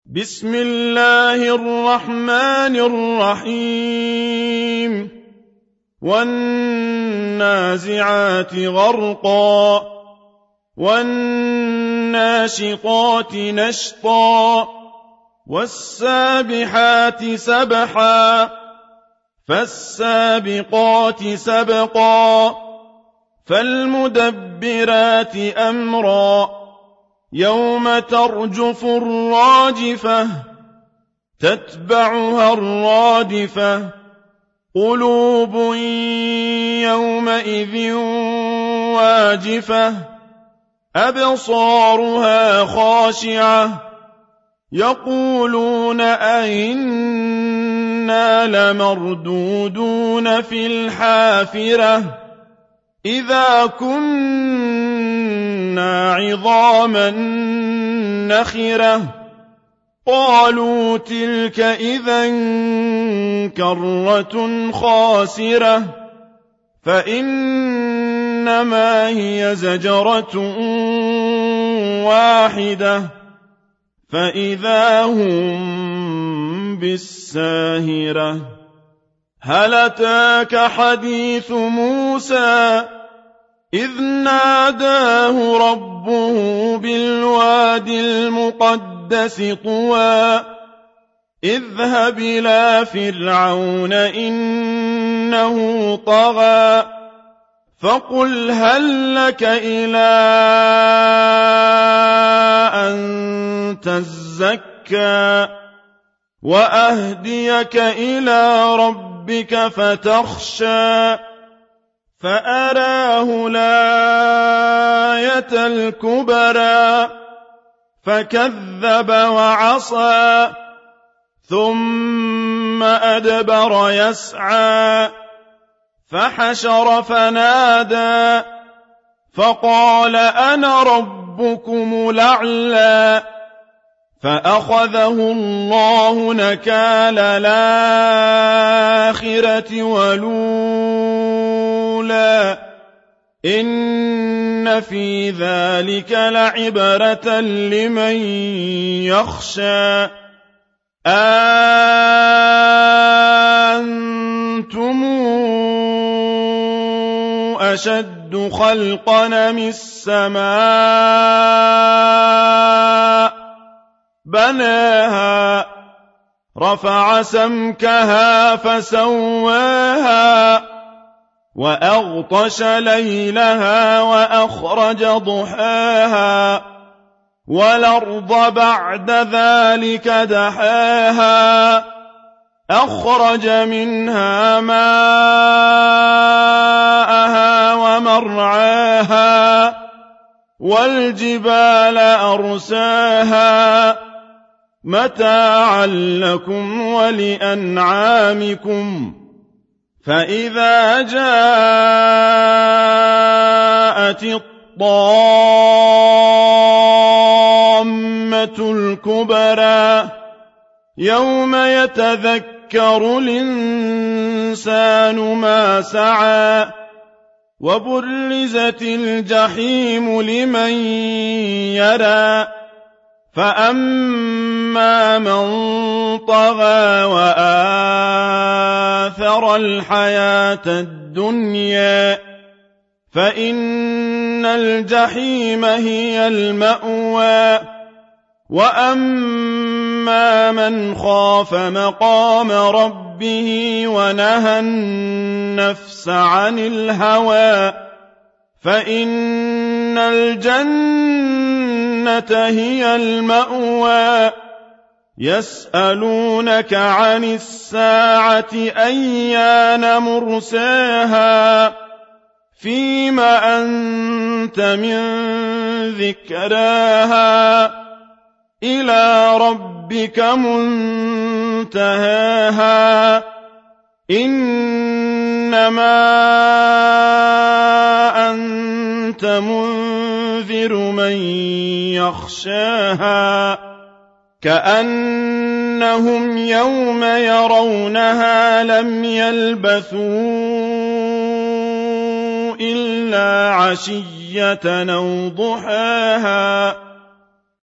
بسم الله الرحمن الرحيم والنازعات غرقا والناشطات نشطا والسابحات سبحا فالسابقات سبقا فالمدبرات أمرا يوم ترجف الراجفة تتبعها الرادفة قلوب يومئذ واجفة أبصارها خاشعة يقولون أئنا لمردودون في الحافرة إذا كنا عظاما نخرة قالوا تلك إذا كرة خاسرة فإنما هي زجرة واحدة فإذا هم بالساهرة هل أتاك حديث موسى إذ ناداه ربه بالواد المقدس طوى اذهب إلى فرعون إنه طغى فقل هل لك إلى أن تزكى وأهديك إلى ربك فتخشى فأراه الآية الكبرى فكذب وعصى ثم أدبر يسعى فحشر فنادى فقال أنا ربكم الأعلى فأخذه الله نكال الآخرة والأولى إن في ذلك لعبرة لمن يخشى أنتم أشد خلقا من السماء بناها رفع سمكها فسواها وأغطش ليلها وأخرج ضحاها والأرض بعد ذلك دحاها أخرج منها ماءها ومرعاها والجبال أرساها متاعا لكم ولأنعامكم فإذا جاءت الطامة الكبرى يوم يتذكر الإنسان ما سعى وبرزت الجحيم لمن يرى فأما من طغى وآثر الحياة الدنيا فإن الجحيم هي المأوى وأما من خاف مقام ربه ونهى النفس عن الهوى فإن الجنة هي المأوى يسألونك عن الساعة أيان مرساها فيم أنت من ذكراها إلى ربك منتهاها إنما أنت منذر من يخشاها كأنهم يوم يرونها لم يلبثوا إلا عشية أو ضحاها